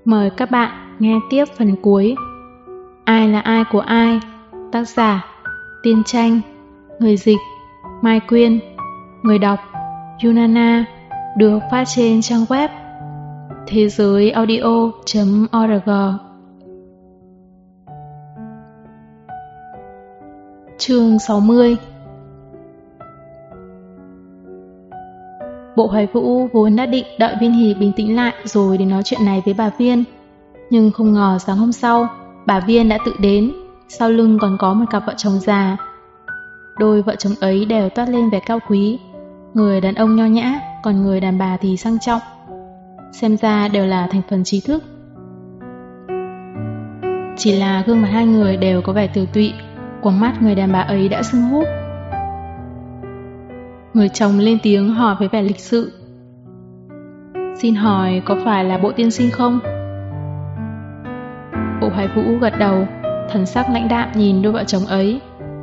Mời các bạn nghe tiếp phần cuối. Ai là ai của ai? Tác giả Tiên Tranh. Người dịch Mai Quyên. Người đọc Yunana. Được phát trên trang web thế giới audio.org. Chương 60. Bộ Hoài Vũ vốn đã định đợi Viên Hỷ bình tĩnh lại rồi để nói chuyện này với bà Viên. Nhưng không ngờ sáng hôm sau, bà Viên đã tự đến, sau lưng còn có một cặp vợ chồng già. Đôi vợ chồng ấy đều toát lên vẻ cao quý, người đàn ông nho nhã, còn người đàn bà thì sang trọng. Xem ra đều là thành phần trí thức. Chỉ là gương mặt hai người đều có vẻ tiều tụy, quầng mắt người đàn bà ấy đã sưng húp. Người chồng lên tiếng hỏi với vẻ lịch sự: "Xin hỏi có phải là Bộ tiên sinh không?" Bộ Hoài Vũ gật đầu, thần sắc lãnh đạm nhìn đôi vợ chồng ấy.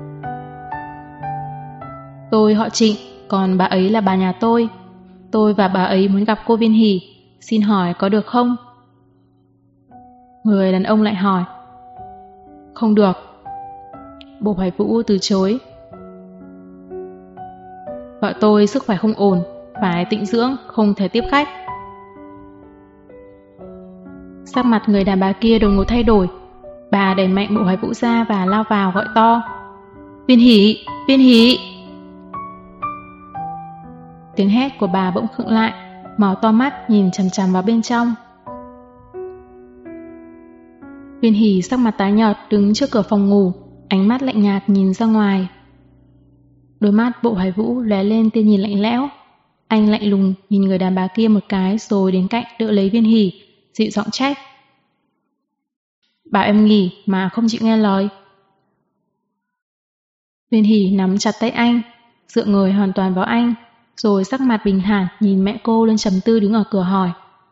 "Tôi họ Trịnh, còn bà ấy là bà nhà tôi. Tôi và bà ấy muốn gặp cô Viên Hỷ, xin hỏi có được không?" Người đàn ông lại hỏi. "Không được." Bộ Hoài Vũ từ chối. "Vợ tôi sức khỏe không ổn, phải tĩnh dưỡng, không thể tiếp khách." Sắc mặt người đàn bà kia đột ngột thay đổi. Bà đẩy mạnh Bộ Hoài Vũ ra và lao vào gọi to: "Viên Hỷ! Viên Hỷ!" Tiếng hét của bà bỗng khựng lại, mở to mắt nhìn chằm chằm vào bên trong. Viên Hỷ sắc mặt tái nhợt đứng trước cửa phòng ngủ, ánh mắt lạnh nhạt nhìn ra ngoài. Đôi mắt Bộ Hoài Vũ lóe lên tia nhìn lạnh lẽo. Anh lạnh lùng nhìn người đàn bà kia một cái rồi đến cạnh đỡ lấy Viên Hỷ, dịu giọng trách: "Bảo em nghỉ mà không chịu nghe lời." Viên Hỷ nắm chặt tay anh, dựa người hoàn toàn vào anh, rồi sắc mặt bình thản nhìn mẹ cô lên trầm tư đứng ở cửa hỏi: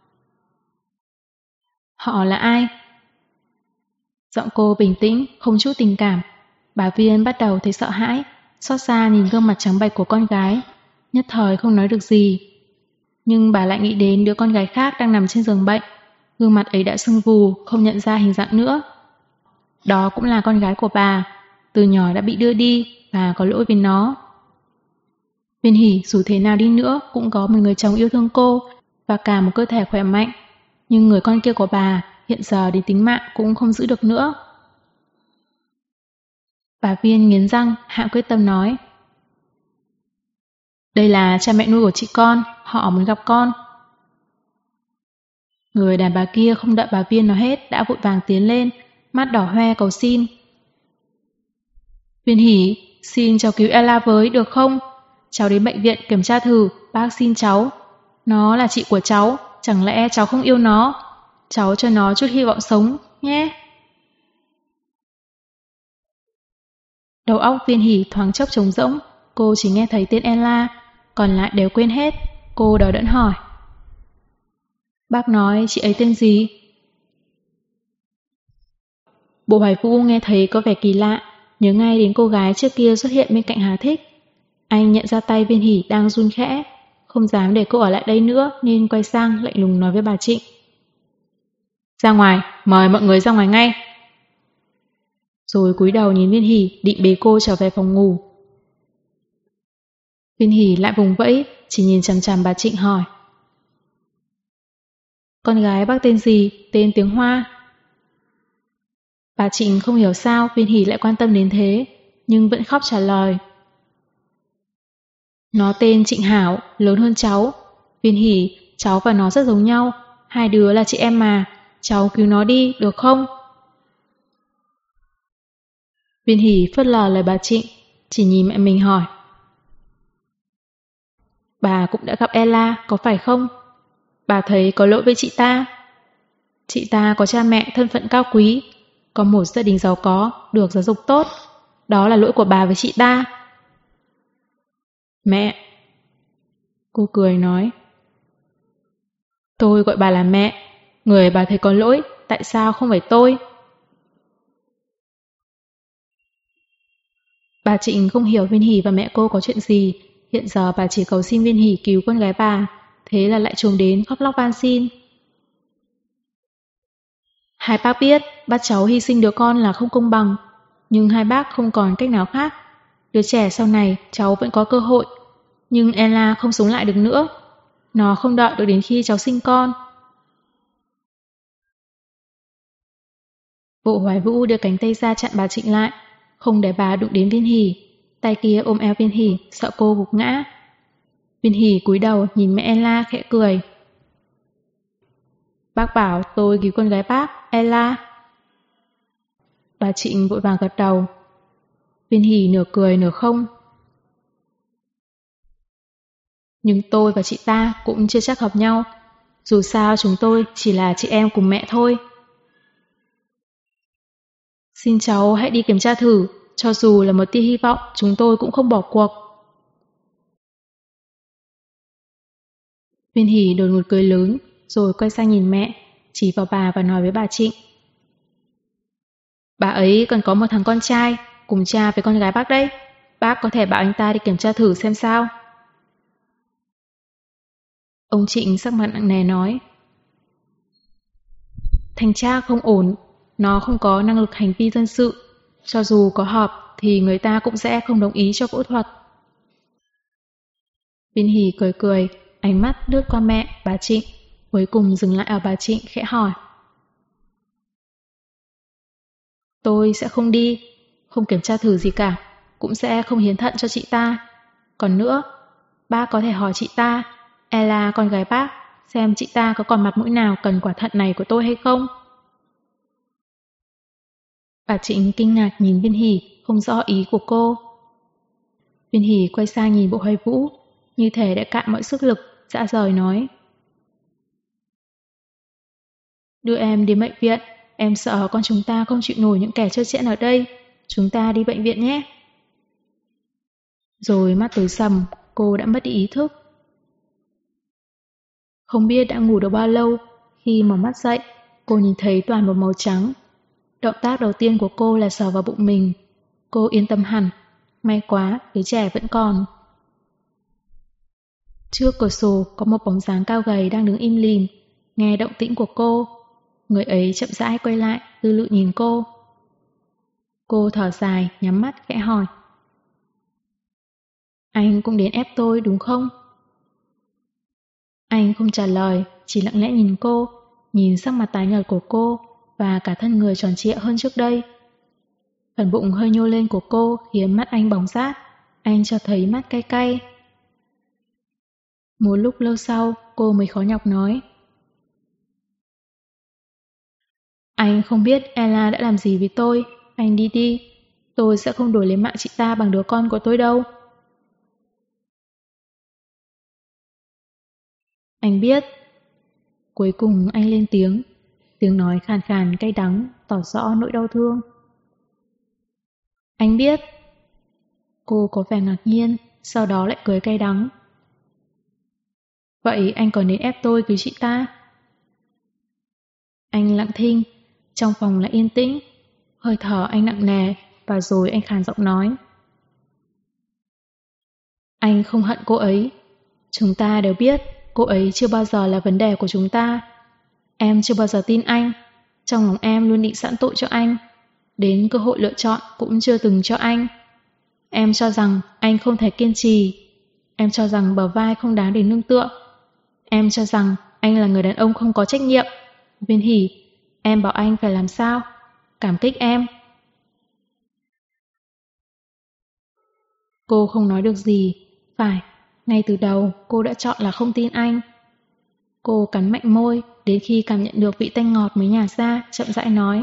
"Họ là ai?" Giọng cô bình tĩnh, không chút tình cảm. Bà Viên bắt đầu thấy sợ hãi, xót xa nhìn gương mặt trắng bệch của con gái, nhất thời không nói được gì. Nhưng bà lại nghĩ đến đứa con gái khác đang nằm trên giường bệnh, gương mặt ấy đã sưng vù, không nhận ra hình dạng nữa. Đó cũng là con gái của bà, từ nhỏ đã bị đưa đi, và có lỗi với nó. Viên Hỷ dù thế nào đi nữa cũng có một người chồng yêu thương cô và cả một cơ thể khỏe mạnh, nhưng người con kia của bà hiện giờ đến tính mạng cũng không giữ được nữa. Bà Viên nghiến răng, hạ quyết tâm nói: "Đây là cha mẹ nuôi của chị con, họ muốn gặp con." Người đàn bà kia không đợi bà Viên nói hết đã vội vàng tiến lên, mắt đỏ hoe cầu xin: "Viên Hỷ, xin cháu cứu Ella với được không? Cháu đến bệnh viện kiểm tra thử, bác xin cháu. Nó là chị của cháu, chẳng lẽ cháu không yêu nó? Cháu cho nó chút hy vọng sống, nhé." Đầu óc Viên Hỷ thoáng chốc trống rỗng, cô chỉ nghe thấy tên Ella, còn lại đều quên hết. Cô đờ đẫn hỏi: "Bác nói chị ấy tên gì?" Bộ Hoài Vũ nghe thấy có vẻ kỳ lạ, nhớ ngay đến cô gái trước kia xuất hiện bên cạnh Hà Thích. Anh nhận ra tay Viên Hỷ đang run khẽ, không dám để cô ở lại đây nữa nên quay sang lạnh lùng nói với bà Trịnh: "Ra ngoài, mời mọi người ra ngoài ngay." Rồi cúi đầu nhìn Viên Hỷ định bế cô trở về phòng ngủ. Viên Hỷ lại vùng vẫy, chỉ nhìn chằm chằm bà Trịnh hỏi: "Con gái bác tên gì, tên tiếng Hoa?" Bà Trịnh không hiểu sao Viên Hỷ lại quan tâm đến thế, nhưng vẫn khóc trả lời: "Nó tên Trịnh Hảo, lớn hơn cháu. Viên Hỷ, cháu và nó rất giống nhau, hai đứa là chị em mà, cháu cứu nó đi, được không?" Viên Hỷ phớt lờ lời bà Trịnh, chỉ nhìn mẹ mình hỏi: "Bà cũng đã gặp Ella, có phải không? Bà thấy có lỗi với chị ta. Chị ta có cha mẹ thân phận cao quý, có một gia đình giàu có, được giáo dục tốt. Đó là lỗi của bà với chị ta." "Mẹ," cô cười nói, "tôi gọi bà là mẹ. Người bà thấy có lỗi, tại sao không phải tôi?" Bà Trịnh không hiểu Viên Hỷ và mẹ cô có chuyện gì. Hiện giờ bà chỉ cầu xin Viên Hỷ cứu con gái bà, thế là lại trồm đến khóc lóc van xin. Hai bác biết bắt cháu hy sinh đứa con là không công bằng, nhưng hai bác không còn cách nào khác. Đứa trẻ sau này cháu vẫn có cơ hội, nhưng Ella không sống lại được nữa. Nó không đợi được đến khi cháu sinh con. Bộ Hoài Vũ đưa cánh tay ra chặn bà Trịnh lại, không để bà đụng đến Viên Hỷ. Tay kia ôm eo Viên Hỷ, sợ cô gục ngã. Viên Hỷ cúi đầu nhìn mẹ Ella khẽ cười. Bác bảo tôi cứu con gái bác, Ella. Bà Trịnh vội vàng gật đầu. Viên Hỷ nửa cười nửa không. Nhưng tôi và chị ta cũng chưa chắc hợp nhau. Dù sao chúng tôi chỉ là chị em cùng mẹ thôi. Xin cháu hãy đi kiểm tra thử, cho dù là một tia hy vọng chúng tôi cũng không bỏ cuộc. Viên Hỷ đột ngột cười lớn, rồi quay sang nhìn mẹ, chỉ vào bà và nói với bà Trịnh. Bà ấy còn có một thằng con trai, cùng cha với con gái bác đấy. Bác có thể bảo anh ta đi kiểm tra thử xem sao. Ông Trịnh sắc mặt nặng nề nói. Thanh tra không ổn, nó không có năng lực hành vi dân sự. Cho dù có họp thì người ta cũng sẽ không đồng ý cho phẫu thuật. Viên Hỷ cười cười, ánh mắt lướt qua mẹ, bà Trịnh, cuối cùng dừng lại ở bà Trịnh khẽ hỏi. Tôi sẽ không đi, không kiểm tra thử gì cả, cũng sẽ không hiến thận cho chị ta. Còn nữa, bác có thể hỏi chị ta, Ella con gái bác, xem chị ta có còn mặt mũi nào cần quả thận này của tôi hay không. Bà Trịnh kinh ngạc nhìn Viên Hỷ, không rõ ý của cô. Viên Hỷ quay sang nhìn Bộ Hoài Vũ, như thể đã cạn mọi sức lực, dã rời nói. Đưa em đi bệnh viện, em sợ con chúng ta không chịu nổi những kẻ trơ trẽn ở đây. Chúng ta đi bệnh viện nhé. Rồi mắt tối sầm, cô đã mất đi ý thức. Không biết đã ngủ được bao lâu, khi mở mắt dậy, cô nhìn thấy toàn một màu trắng. Động tác đầu tiên của cô là sờ vào bụng mình. Cô yên tâm hẳn, may quá, đứa trẻ vẫn còn. Trước cửa sổ có một bóng dáng cao gầy đang đứng im lìm, nghe động tĩnh của cô. Người ấy chậm rãi quay lại, tư lự nhìn cô. Cô thở dài, nhắm mắt khẽ hỏi. Anh cũng đến ép tôi đúng không? Anh không trả lời, chỉ lặng lẽ nhìn cô, nhìn sắc mặt tái nhợt của cô và cả thân người tròn trịa hơn trước đây. Phần bụng hơi nhô lên của cô khiến mắt anh bỏng rát, anh cho thấy mắt cay cay. Một lúc lâu sau, cô mới khó nhọc nói. Anh không biết Ella đã làm gì với tôi, anh đi đi. Tôi sẽ không đổi lấy mạng chị ta bằng đứa con của tôi đâu. Anh biết. Cuối cùng anh lên tiếng nói khàn khàn cay đắng, tỏ rõ nỗi đau thương. Anh biết. Cô có vẻ ngạc nhiên, sau đó lại cười cay đắng. Vậy anh còn nên ép tôi cứu chị ta? Anh lặng thinh, trong phòng lại yên tĩnh, hơi thở anh nặng nề và rồi anh khàn giọng nói. Anh không hận cô ấy. Chúng ta đều biết cô ấy chưa bao giờ là vấn đề của chúng ta. Em chưa bao giờ tin anh. Trong lòng em luôn định sẵn tội cho anh. Đến cơ hội lựa chọn cũng chưa từng cho anh. Em cho rằng anh không thể kiên trì. Em cho rằng bờ vai không đáng để nương tựa. Em cho rằng anh là người đàn ông không có trách nhiệm. Viên Hỷ, em bảo anh phải làm sao? Cảm kích em. Cô không nói được gì. Phải, ngay từ đầu cô đã chọn là không tin anh. Cô cắn mạnh môi, đến khi cảm nhận được vị tanh ngọt mới nhả ra, chậm rãi nói.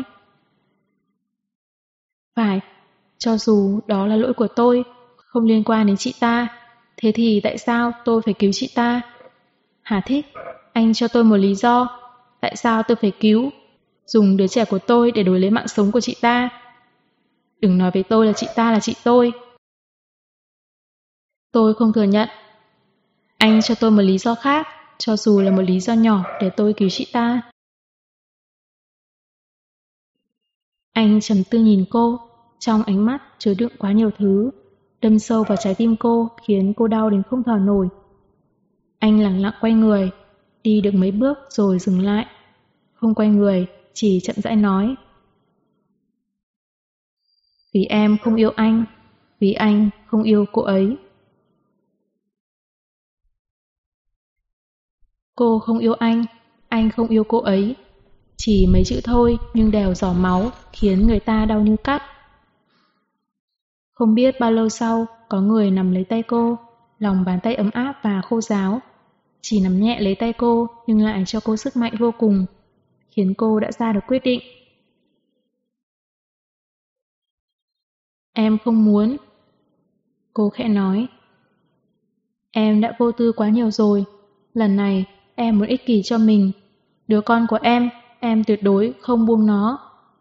Phải, cho dù đó là lỗi của tôi, không liên quan đến chị ta, thế thì tại sao tôi phải cứu chị ta? Hà Thích, anh cho tôi một lý do. Tại sao tôi phải cứu? Dùng đứa trẻ của tôi để đổi lấy mạng sống của chị ta. Đừng nói với tôi là chị ta là chị tôi. Tôi không thừa nhận. Anh cho tôi một lý do khác, cho dù là một lý do nhỏ để tôi cứu chị ta. Anh trầm tư nhìn cô, trong ánh mắt chứa đựng quá nhiều thứ, đâm sâu vào trái tim cô khiến cô đau đến không thở nổi. Anh lặng lặng quay người, đi được mấy bước rồi dừng lại. Không quay người, chỉ chậm rãi nói. Vì em không yêu anh, vì anh không yêu cô ấy. Cô không yêu anh không yêu cô ấy. Chỉ mấy chữ thôi nhưng đều giỏ máu, khiến người ta đau như cắt. Không biết bao lâu sau, có người nắm lấy tay cô, lòng bàn tay ấm áp và khô ráo. Chỉ nắm nhẹ lấy tay cô nhưng lại cho cô sức mạnh vô cùng, khiến cô đã ra được quyết định. Em không muốn. Cô khẽ nói. Em đã vô tư quá nhiều rồi. Lần này, em muốn ích kỷ cho mình. Đứa con của em tuyệt đối không buông nó.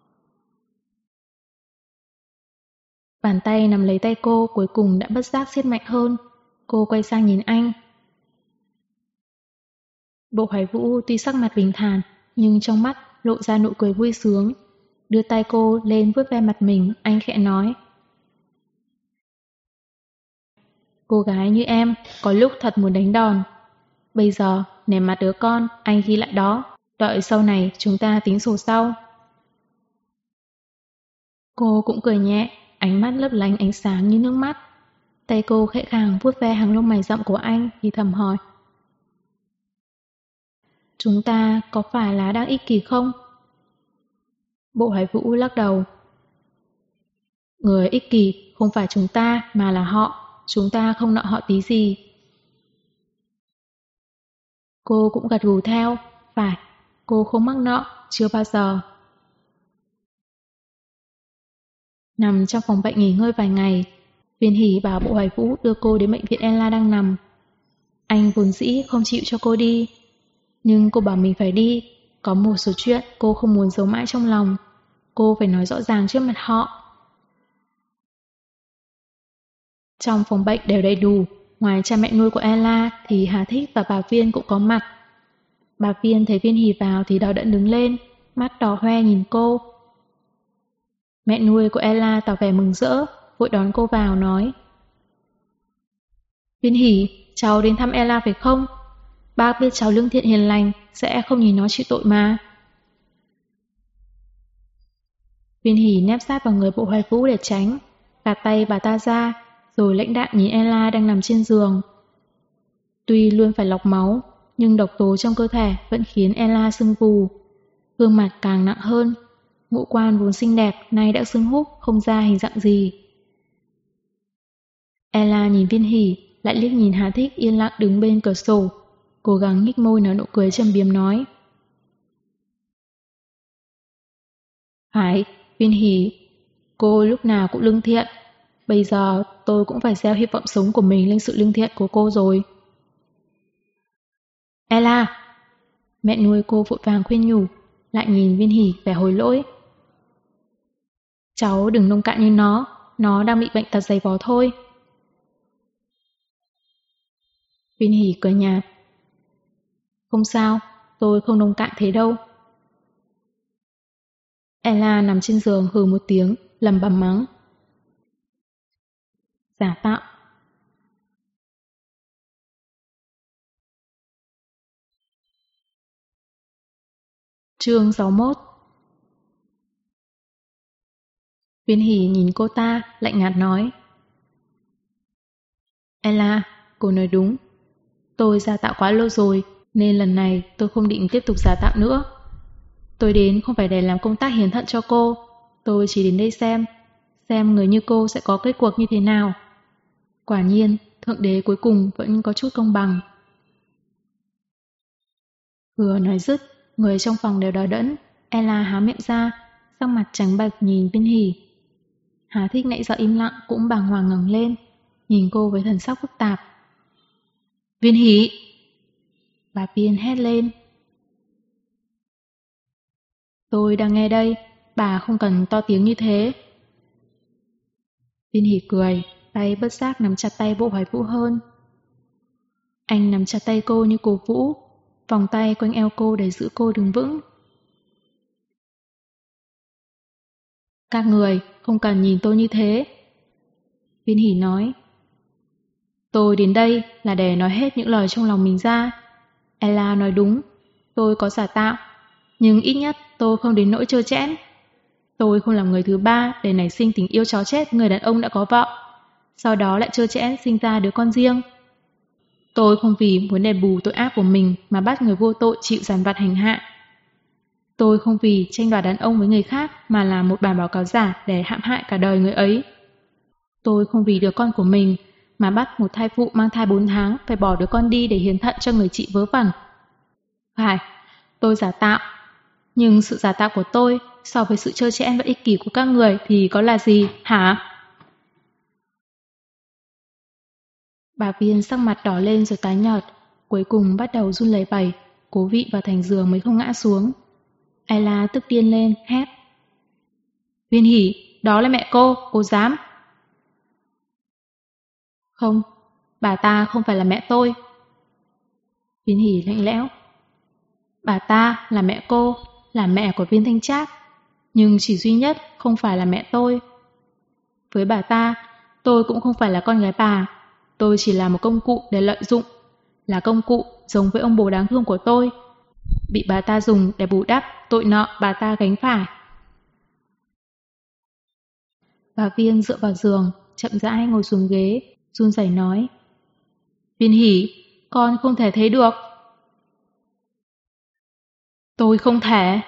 Bàn tay nắm lấy tay cô cuối cùng đã bất giác siết mạnh hơn. Cô quay sang nhìn anh. Bộ Hoài Vũ tuy sắc mặt bình thản, nhưng trong mắt lộ ra nụ cười vui sướng. Đưa tay cô lên vuốt ve mặt mình, anh khẽ nói. Cô gái như em, có lúc thật muốn đánh đòn. Bây giờ, nể mặt đứa con, anh ghi lại đó. Đợi sau này chúng ta tính sổ sau. Cô cũng cười nhẹ, ánh mắt lấp lánh ánh sáng như nước mắt. Tay cô khẽ khàng vuốt ve hàng lông mày rậm của anh thì thầm hỏi. Chúng ta có phải là đang ích kỷ không? Bộ Hải Vũ lắc đầu. Người ích kỷ không phải chúng ta mà là họ. Chúng ta không nợ họ tí gì. Cô cũng gật gù theo. Phải, cô không mắc nợ, chưa bao giờ. Nằm trong phòng bệnh nghỉ ngơi vài ngày, Viên Hỷ bảo Bộ Hoài Vũ đưa cô đến bệnh viện Ella đang nằm. Anh vốn dĩ không chịu cho cô đi, nhưng cô bảo mình phải đi. Có một số chuyện cô không muốn giấu mãi trong lòng. Cô phải nói rõ ràng trước mặt họ. Trong phòng bệnh đều đầy đủ, ngoài cha mẹ nuôi của Ella thì Hà Thích và bà Viên cũng có mặt. Bà Viên thấy Viên Hỷ vào thì đau đẫn đứng lên, mắt đỏ hoe nhìn cô. Mẹ nuôi của Ella tỏ vẻ mừng rỡ, vội đón cô vào nói. Viên Hỷ, cháu đến thăm Ella phải không? Bác biết cháu lương thiện hiền lành, sẽ không nhìn nó chịu tội mà. Viên Hỷ nép sát vào người Bộ Hoài Vũ để tránh, gạt tay bà ta ra, rồi lãnh đạm nhìn Ella đang nằm trên giường. Tuy luôn phải lọc máu, nhưng độc tố trong cơ thể vẫn khiến Ella sưng vù. Gương mặt càng nặng hơn, ngũ quan vốn xinh đẹp nay đã sưng húp không ra hình dạng gì. Ella nhìn Viên Hỷ, lại liếc nhìn Hà Thích yên lặng đứng bên cửa sổ, cố gắng nhếch môi nở nụ cười châm biếm nói. Phải, Viên Hỷ, cô lúc nào cũng lương thiện. Bây giờ tôi cũng phải gieo hy vọng sống của mình lên sự lương thiện của cô rồi. Ella! Mẹ nuôi cô vội vàng khuyên nhủ, lại nhìn Viên Hỷ vẻ hối lỗi. Cháu đừng nông cạn như nó đang bị bệnh tật dày vò thôi. Viên Hỷ cười nhạt. Không sao, tôi không nông cạn thế đâu. Ella nằm trên giường hừ một tiếng, lẩm bẩm mắng. Giả tạo. Chương 61. Viên Hỷ nhìn cô ta, lạnh nhạt nói. Ella, cô nói đúng. Tôi giả tạo quá lâu rồi, nên lần này tôi không định tiếp tục giả tạo nữa. Tôi đến không phải để làm công tác hiến thận cho cô. Tôi chỉ đến đây xem người như cô sẽ có kết cuộc như thế nào. Quả nhiên, Thượng Đế cuối cùng vẫn có chút công bằng. Vừa nói dứt, người trong phòng đều đờ đẫn. Ella há miệng ra, sắc mặt trắng bệch nhìn Viên Hỷ. Hà Thích nãy giờ im lặng cũng bàng hoàng ngẩng lên, nhìn cô với thần sắc phức tạp. Viên Hỷ! Bà Viên hét lên. Tôi đang nghe đây, bà không cần to tiếng như thế. Viên Hỷ cười, tay bất giác nắm chặt tay Bộ Hoài Vũ hơn. Anh nắm chặt tay cô như cổ vũ, vòng tay quanh eo cô để giữ cô đứng vững. Các người không cần nhìn tôi như thế. Viên Hỷ nói. Tôi đến đây là để nói hết những lời trong lòng mình ra. Ella nói đúng, tôi có giả tạo. Nhưng ít nhất tôi không đến nỗi trơ trẽn. Tôi không làm người thứ ba để nảy sinh tình yêu chó chết người đàn ông đã có vợ, sau đó lại trơ trẽn sinh ra đứa con riêng. Tôi không vì muốn đền bù tội ác của mình mà bắt người vô tội chịu dằn vặt hành hạ. Tôi không vì tranh đoạt đàn ông với người khác mà làm một bản báo cáo giả để hãm hại cả đời người ấy. Tôi không vì đứa con của mình mà bắt một thai phụ mang thai 4 tháng phải bỏ đứa con đi để hiến thận cho người chị vớ vẩn. Phải, tôi giả tạo. Nhưng sự giả tạo của tôi so với sự trơ trẽn và ích kỷ của các người thì có là gì, hả? Bà Viên sắc mặt đỏ lên rồi tái nhợt, cuối cùng bắt đầu run lẩy bẩy, cố vị vào thành giường mới không ngã xuống. Ayla tức điên lên, hét. Viên Hỷ, đó là mẹ cô dám. Không, bà ta không phải là mẹ tôi. Viên Hỷ lạnh lẽo. Bà ta là mẹ cô, là mẹ của Viên Thanh Trác, nhưng chỉ duy nhất không phải là mẹ tôi. Với bà ta, tôi cũng không phải là con gái bà, tôi chỉ là một công cụ để lợi dụng, là công cụ giống với ông bố đáng thương của tôi, bị bà ta dùng để bù đắp tội nợ bà ta gánh phải. Bà Viên dựa vào giường, chậm rãi ngồi xuống ghế, run rẩy nói. Viên Hỷ, con không thể thấy được. Tôi không thể.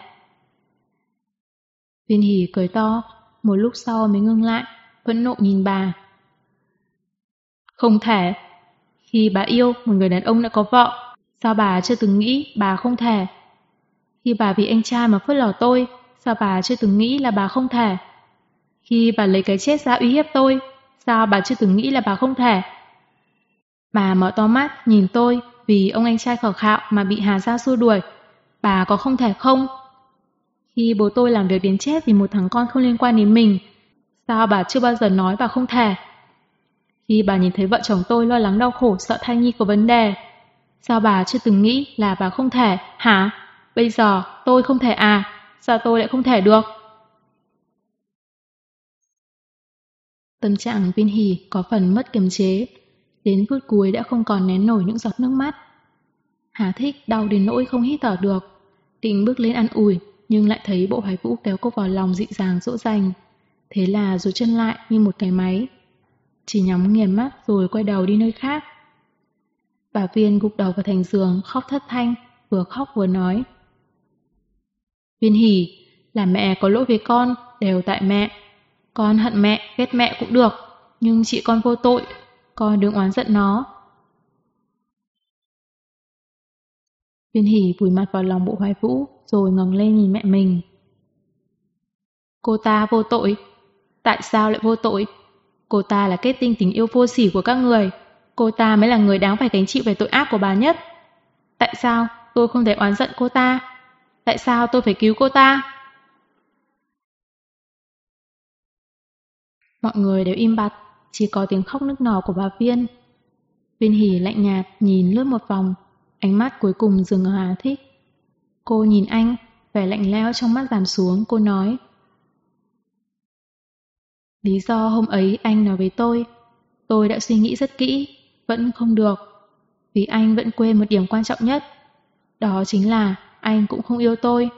Viên Hỷ cười to, một lúc sau mới ngưng lại, phẫn nộ nhìn bà. Không thể. Khi bà yêu một người đàn ông đã có vợ, sao bà chưa từng nghĩ bà không thể? Khi bà vì anh trai mà phớt lờ tôi, sao bà chưa từng nghĩ là bà không thể? Khi bà lấy cái chết ra uy hiếp tôi, sao bà chưa từng nghĩ là bà không thể? Bà mở to mắt nhìn tôi vì ông anh trai khờ khạo mà bị Hà Gia xua đuổi. Bà có không thể không? Khi bố tôi làm việc đến chết vì một thằng con không liên quan đến mình, sao bà chưa bao giờ nói bà không thể? Khi bà nhìn thấy vợ chồng tôi lo lắng đau khổ sợ thai nhi có vấn đề, sao bà chưa từng nghĩ là bà không thể, hả? Bây giờ tôi không thể à? Sao tôi lại không thể được? Tâm trạng Viên Hỷ có phần mất kiềm chế, đến phút cuối đã không còn nén nổi những giọt nước mắt. Hà Thích đau đến nỗi không hít thở được, định bước lên ăn ủi nhưng lại thấy Bộ Hoài Vũ kéo cô vào lòng dịu dàng dỗ dành. Thế là rụt chân lại như một cái máy, chỉ nhắm nghiền mắt rồi quay đầu đi nơi khác. Bà Viên gục đầu vào thành giường khóc thất thanh, vừa khóc vừa nói. Viên Hỷ, là mẹ có lỗi với con, đều tại mẹ. Con hận mẹ, ghét mẹ cũng được, nhưng chị con vô tội, con đừng oán giận nó. Viên Hỷ vùi mặt vào lòng Bộ Hoài Vũ rồi ngẩng lên nhìn mẹ mình. Cô ta vô tội. Tại sao lại vô tội? Cô ta là kết tinh tình yêu vô sỉ của các người. Cô ta mới là người đáng phải gánh chịu về tội ác của bà nhất. Tại sao tôi không thể oán giận cô ta? Tại sao tôi phải cứu cô ta? Mọi người đều im bặt, chỉ có tiếng khóc nức nở của bà Viên. Viên Hỷ lạnh nhạt nhìn lướt một vòng, ánh mắt cuối cùng dừng ở Hà Thích. Cô nhìn anh, vẻ lạnh lẽo trong mắt giảm xuống, cô nói. Lý do hôm ấy anh nói với tôi đã suy nghĩ rất kỹ, vẫn không được. Vì anh vẫn quên một điểm quan trọng nhất. Đó chính là anh cũng không yêu tôi.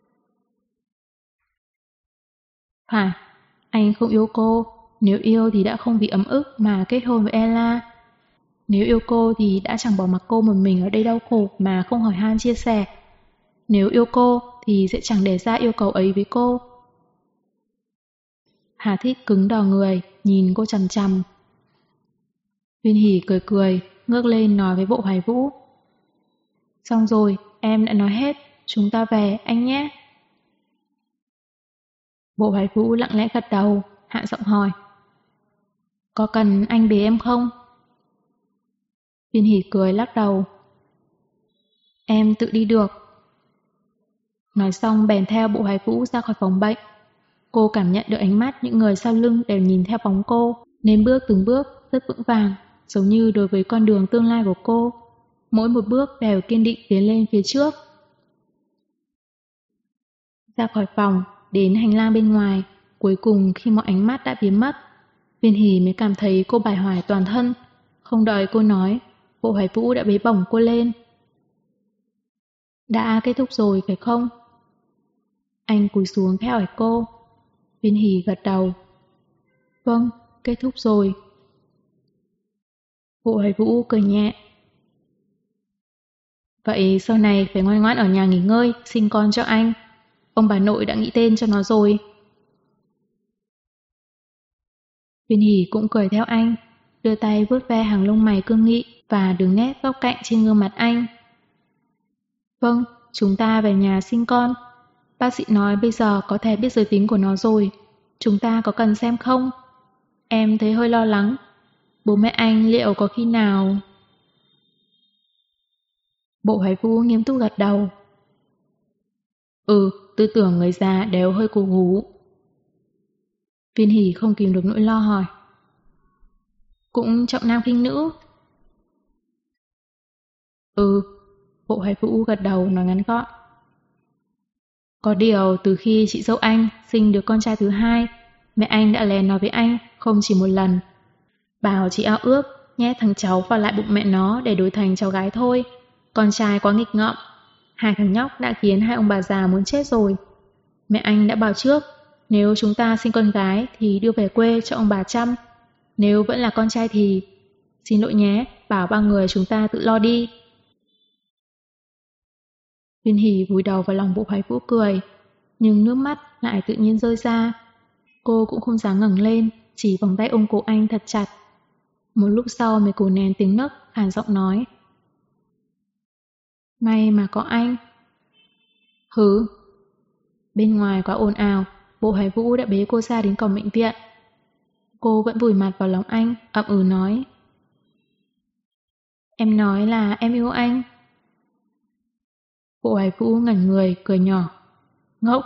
Phải, anh không yêu cô. Nếu yêu thì đã không vì ấm ức mà kết hôn với Ella. Nếu yêu cô thì đã chẳng bỏ mặc cô một mình ở đây đau khổ mà không hỏi han chia sẻ. Nếu yêu cô thì sẽ chẳng để ra yêu cầu ấy với cô. Hà Thích cứng đờ người, nhìn cô chằm chằm. Viên Hỷ cười cười, ngước lên nói với Bộ Hoài Vũ. Xong rồi, em đã nói hết, chúng ta về anh nhé. Bộ Hoài Vũ lặng lẽ gật đầu, hạ giọng hỏi. Có cần anh bế em không? Viên Hỷ cười lắc đầu. Em tự đi được. Nói xong bèn theo Bộ Hoài Vũ ra khỏi phòng bệnh. Cô cảm nhận được ánh mắt những người sau lưng đều nhìn theo bóng cô, nên bước từng bước rất vững vàng, giống như đối với con đường tương lai của cô. Mỗi một bước đều kiên định tiến lên phía trước. Ra khỏi phòng, đến hành lang bên ngoài, cuối cùng khi mọi ánh mắt đã biến mất, Viên Hỷ mới cảm thấy cô bải hoài toàn thân. Không đợi cô nói, Bộ Hoài Vũ đã bế bổng cô lên. Đã kết thúc rồi phải không? Anh cúi xuống khẽ hỏi cô. Viên Hỷ gật đầu. Vâng, kết thúc rồi. Bộ Hoài Vũ cười nhẹ. Vậy sau này phải ngoan ngoãn ở nhà nghỉ ngơi, sinh con cho anh. Ông bà nội đã nghĩ tên cho nó rồi. Viên Hỷ cũng cười theo anh, đưa tay vuốt ve hàng lông mày cương nghị và đường nét góc cạnh trên gương mặt anh. Vâng, chúng ta về nhà sinh con. Bác sĩ nói bây giờ có thể biết giới tính của nó rồi. Chúng ta có cần xem không? Em thấy hơi lo lắng. Bố mẹ anh liệu có khi nào... Bộ Hoài Vũ nghiêm túc gật đầu. Tư tưởng người già đều hơi cù hú. Viên Hỷ không kìm được nỗi lo hỏi. Cũng trọng nam khinh nữ. Bộ Hoài Vũ gật đầu nói ngắn gọn. Có điều từ khi chị dâu anh sinh được con trai thứ hai, mẹ anh đã lén nói với anh không chỉ một lần. Bảo chị ao ước nhét thằng cháu vào lại bụng mẹ nó để đổi thành cháu gái thôi. Con trai quá nghịch ngợm. Hai thằng nhóc đã khiến hai ông bà già muốn chết rồi. Mẹ anh đã bảo trước, nếu chúng ta sinh con gái thì đưa về quê cho ông bà chăm. Nếu vẫn là con trai thì... Xin lỗi nhé, bảo ba người chúng ta tự lo đi. Viên Hỷ vùi đầu vào lòng Bộ Hoài Vũ cười, nhưng nước mắt lại tự nhiên rơi ra. Cô cũng không dám ngẩng lên, chỉ vòng tay ôm cổ anh thật chặt. Một lúc sau mới cố nén tiếng nấc, khàn giọng nói. May mà có anh. Hứ. Bên ngoài quá ồn ào, Bộ Hoài Vũ đã bế cô ra đến cổng bệnh viện. Cô vẫn vùi mặt vào lòng anh, ậm ừ nói. Em nói là em yêu anh. Bộ Hoài Vũ ngẩn người, cười nhỏ. Ngốc.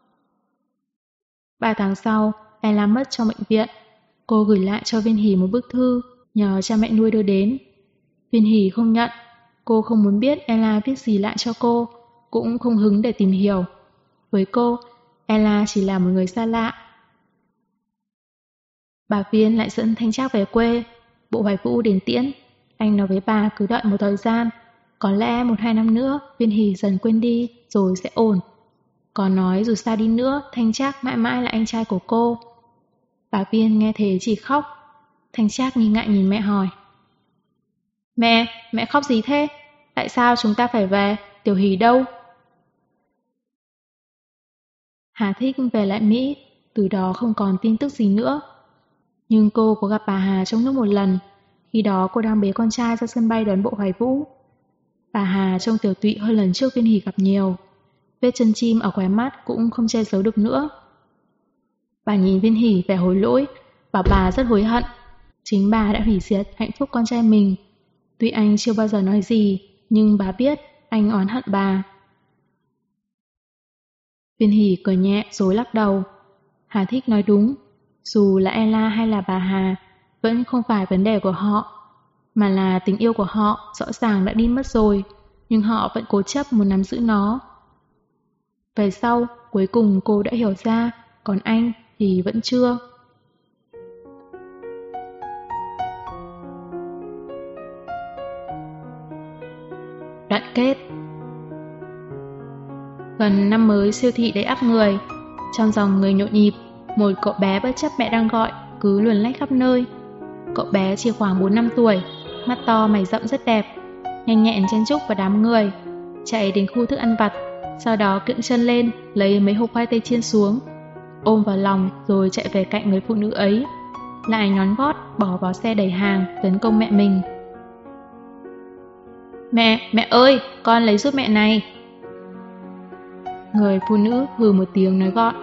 3 tháng sau, Ella mất trong bệnh viện. Cô gửi lại cho Viên Hỷ một bức thư, nhờ cha mẹ nuôi đưa đến. Viên Hỷ không nhận. Cô không muốn biết Ella viết gì lại cho cô, cũng không hứng để tìm hiểu. Với cô, Ella chỉ là một người xa lạ. Bà Viên lại dẫn Thanh Trác về quê. Bộ Hoài Vũ đến tiễn. Anh nói với bà cứ đợi một thời gian. Có lẽ 1-2 năm nữa, Viên Hỷ dần quên đi, rồi sẽ ổn. Còn nói dù sao đi nữa, Thanh Trác mãi mãi là anh trai của cô. Bà Viên nghe thế chỉ khóc. Thanh Trác nghi ngại nhìn mẹ hỏi. Mẹ khóc gì thế? Tại sao chúng ta phải về? Tiểu Hỷ đâu? Hà Thích về lại Mỹ, từ đó không còn tin tức gì nữa. Nhưng cô có gặp bà Hà trong lúc một lần, khi đó cô đang bế con trai ra sân bay đón Bộ Hoài Vũ. Bà Hà trông tiểu tụy hơn lần trước Viên Hỷ gặp nhiều. Vết chân chim ở khóe mắt cũng không che giấu được nữa. Bà nhìn Viên Hỷ vẻ hối lỗi, bảo bà rất hối hận. Chính bà đã hủy diệt hạnh phúc con trai mình. Tuy anh chưa bao giờ nói gì, nhưng bà biết anh oán hận bà. Viên Hỷ cười nhẹ rồi lắc đầu. Hà Thích nói đúng, dù là Ella hay là bà Hà, vẫn không phải vấn đề của họ, mà là tình yêu của họ rõ ràng đã đi mất rồi, nhưng họ vẫn cố chấp muốn nắm giữ nó. Về sau, cuối cùng cô đã hiểu ra, còn anh thì vẫn chưa. Đoạn kết. Gần năm mới, siêu thị đầy ắp người. Trong dòng người nhộn nhịp, một cậu bé bất chấp mẹ đang gọi, cứ luồn lách khắp nơi. Cậu bé chỉ khoảng 4-5 tuổi, mắt to mày rậm rất đẹp, nhanh nhẹn chen chúc vào đám người, chạy đến khu thức ăn vặt, sau đó kiễng chân lên, lấy mấy hộp khoai tây chiên xuống, ôm vào lòng rồi chạy về cạnh người phụ nữ ấy, lại nhón gót bỏ vào xe đẩy hàng tấn công mẹ mình. Mẹ ơi, con lấy giúp mẹ này. Người phụ nữ hừ một tiếng nói gọn.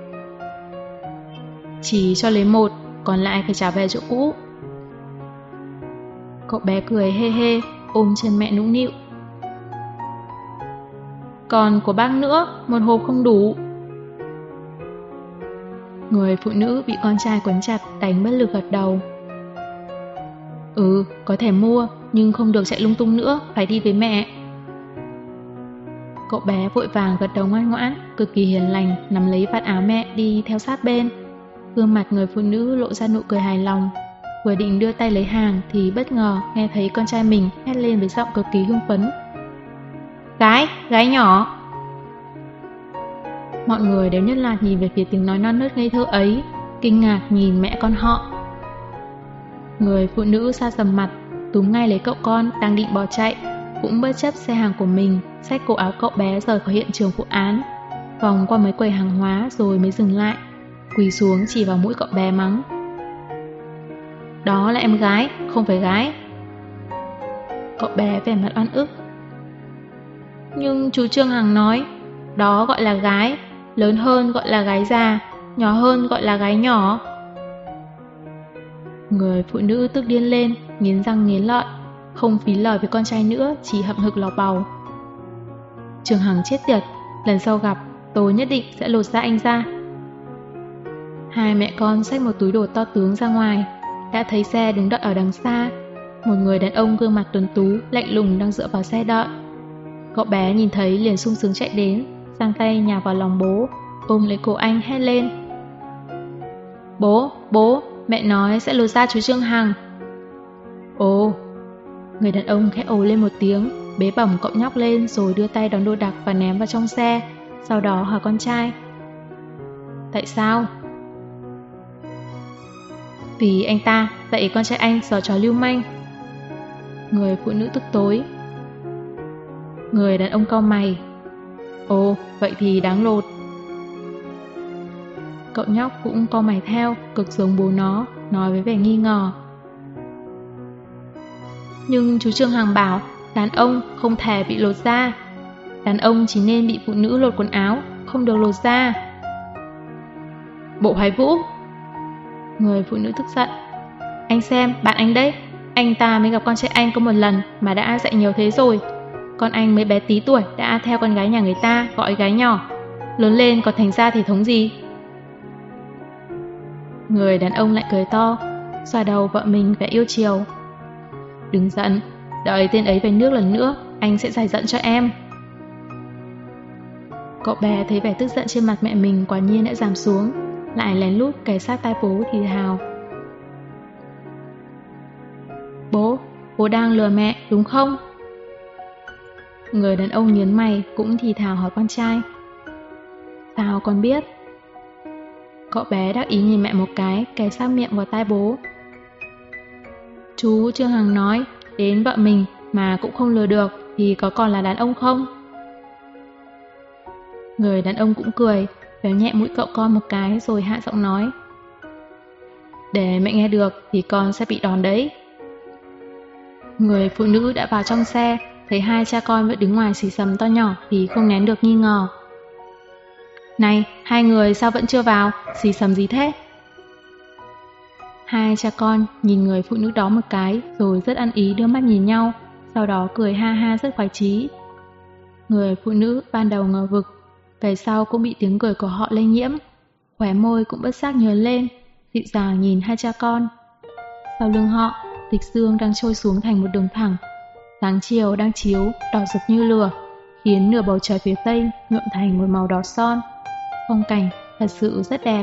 Chỉ cho lấy một, còn lại phải trả về chỗ cũ. Cậu bé cười hê hê, ôm chân mẹ nũng nịu. Còn của bác nữa, một hộp không đủ. Người phụ nữ bị con trai quấn chặt đánh bất lực gật đầu. Có thể mua, nhưng không được chạy lung tung nữa, phải đi với mẹ. Cậu bé vội vàng gật đầu ngoan ngoãn, cực kỳ hiền lành, nắm lấy vạt áo mẹ đi theo sát bên. Gương mặt người phụ nữ lộ ra nụ cười hài lòng. Vừa định đưa tay lấy hàng thì bất ngờ nghe thấy con trai mình hét lên với giọng cực kỳ hưng phấn. Gái nhỏ. Mọi người đều nhất loạt nhìn về phía tiếng nói non nớt ngây thơ ấy, kinh ngạc nhìn mẹ con họ. Người phụ nữ xa sầm mặt, túm ngay lấy cậu con đang định bỏ chạy, cũng bất chấp xe hàng của mình, xách cổ áo cậu bé rời khỏi hiện trường vụ án, vòng qua mấy quầy hàng hóa rồi mới dừng lại, quỳ xuống chỉ vào mũi cậu bé mắng. Đó là em gái, không phải gái. Cậu bé vẻ mặt oan ức. Nhưng chú Trương Hằng nói, đó gọi là gái, lớn hơn gọi là gái già, nhỏ hơn gọi là gái nhỏ. Người phụ nữ tức điên lên, nghiến răng nghiến lợi, không phí lời với con trai nữa, chỉ hậm hực lò bầu. Trương Hằng chết tiệt, lần sau gặp, tôi nhất định sẽ lột da anh ra. Hai mẹ con xách một túi đồ to tướng ra ngoài, đã thấy xe đứng đợi ở đằng xa. Một người đàn ông gương mặt tuấn tú, lạnh lùng đang dựa vào xe đợi. Cậu bé nhìn thấy liền sung sướng chạy đến, giang tay nhào vào lòng bố, ôm lấy cổ anh hét lên. Bố, mẹ nói sẽ lột da chú Trương Hằng. Ồ, người đàn ông khẽ ồ lên một tiếng, bế bổng cậu nhóc lên rồi đưa tay đón đồ đạc và ném vào trong xe, sau đó hỏi con trai. Tại sao? Vì anh ta dạy con trai anh giở trò lưu manh. Người phụ nữ tức tối. Người đàn ông cau mày. Ồ, vậy thì đáng lột. Cậu nhóc cũng cau mày theo, cực giống bố nó, nói với vẻ nghi ngờ. Nhưng chú Trương Hằng bảo đàn ông không thể bị lột da. Đàn ông chỉ nên bị phụ nữ lột quần áo, không được lột da. Bộ Hoài Vũ. Người phụ nữ tức giận. Anh xem, bạn anh đấy. Anh ta mới gặp con trai anh có một lần mà đã dạy nhiều thế rồi. Con anh mới bé tí tuổi đã theo con gái nhà người ta gọi gái nhỏ. Lớn lên còn thành ra thể thống gì? Người đàn ông lại cười to, xoa đầu vợ mình vẻ yêu chiều. Đừng giận, đợi tên ấy về nước lần nữa, anh sẽ giải giận cho em. Cậu bé thấy vẻ tức giận trên mặt mẹ mình quả nhiên đã giảm xuống, lại lén lút kề sát tai bố thì thào. Bố đang lừa mẹ, đúng không? Người đàn ông nhớn mày cũng thì thào hỏi con trai. Sao con biết? Cậu bé đắc ý nhìn mẹ một cái, kề sát miệng vào tai bố. Chú Trương Hằng nói, đến vợ mình mà cũng không lừa được thì có còn là đàn ông không? Người đàn ông cũng cười, véo nhẹ mũi cậu con một cái rồi hạ giọng nói. Để mẹ nghe được thì con sẽ bị đòn đấy. Người phụ nữ đã vào trong xe, thấy hai cha con vẫn đứng ngoài xì xầm to nhỏ thì không nén được nghi ngờ. Này, hai người sao vẫn chưa vào, xì xầm gì thế? Hai cha con nhìn người phụ nữ đó một cái rồi rất ăn ý đưa mắt nhìn nhau, sau đó cười ha ha rất khoái chí. Người phụ nữ ban đầu ngờ vực, về sau cũng bị tiếng cười của họ lây nhiễm, khóe môi cũng bất giác nhớn lên, dịu dàng nhìn hai cha con. Sau lưng họ, Tịch Dương đang trôi xuống thành một đường thẳng. Sáng chiều đang chiếu, đỏ rực như lửa, khiến nửa bầu trời phía tây nhuộm thành một màu đỏ son. Phong cảnh thật sự rất đẹp.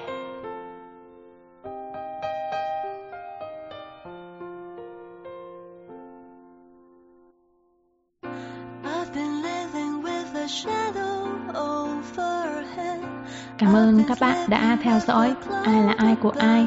Cảm ơn các bạn đã theo dõi Ai là ai của ai.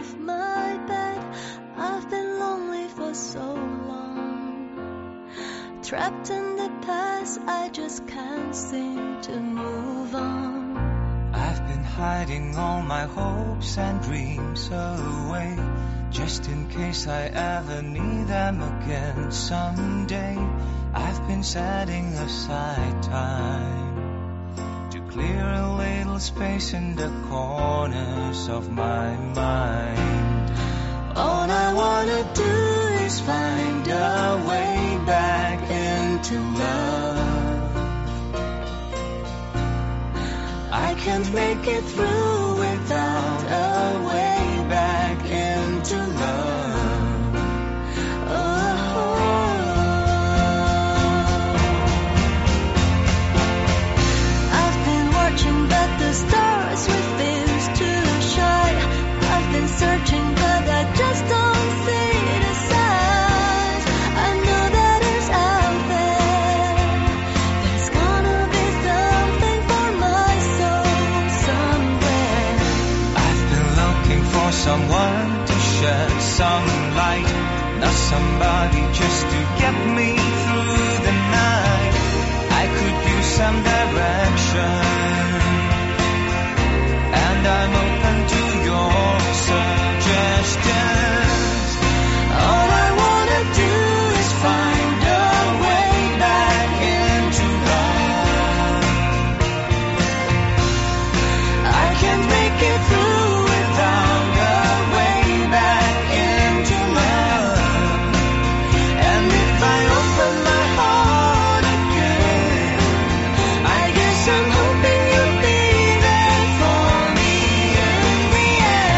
Trapped in the past, I just can't seem to move on. I've been hiding all my hopes and dreams away, just in case I ever need them again someday. I've been setting aside time to clear a little space in the corners of my mind. All I wanna do is find a way back into love. I can't make it through without a way back into love. Oh. I've been watching but the stars refuse to shine. I've been searching but I just don't see the signs. I know that it's out there. There's gonna be something for my soul. So someone to shed some light, not somebody just to get me through the night. I could use some direction, and I'm open to your suggestions. All I wanna do is find a way back into love. I can't make it through without a way back into love. And if I open my heart again, I guess I'm hoping you'll be there for me in the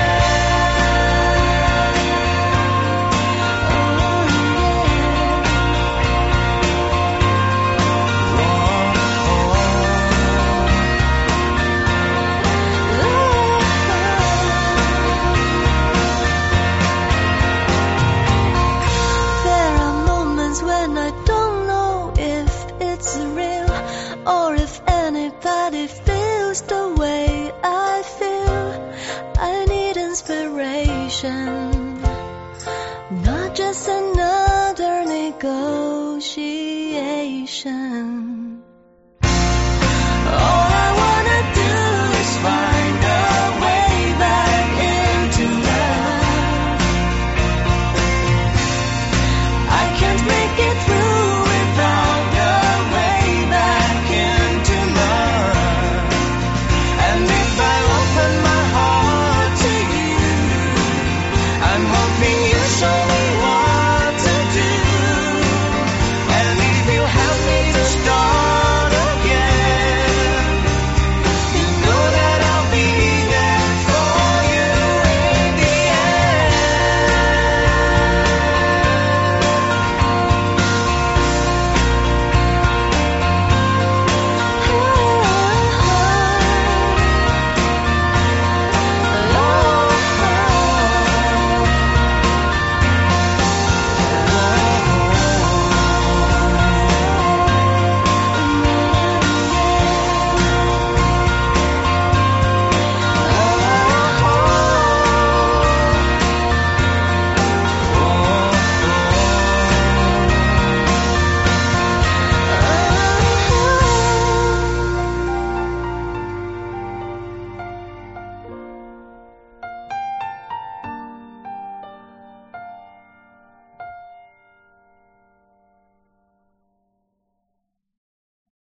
There are moments when I don't know if it's real or if anybody feels the way I feel. I need inspiration, not just another nego.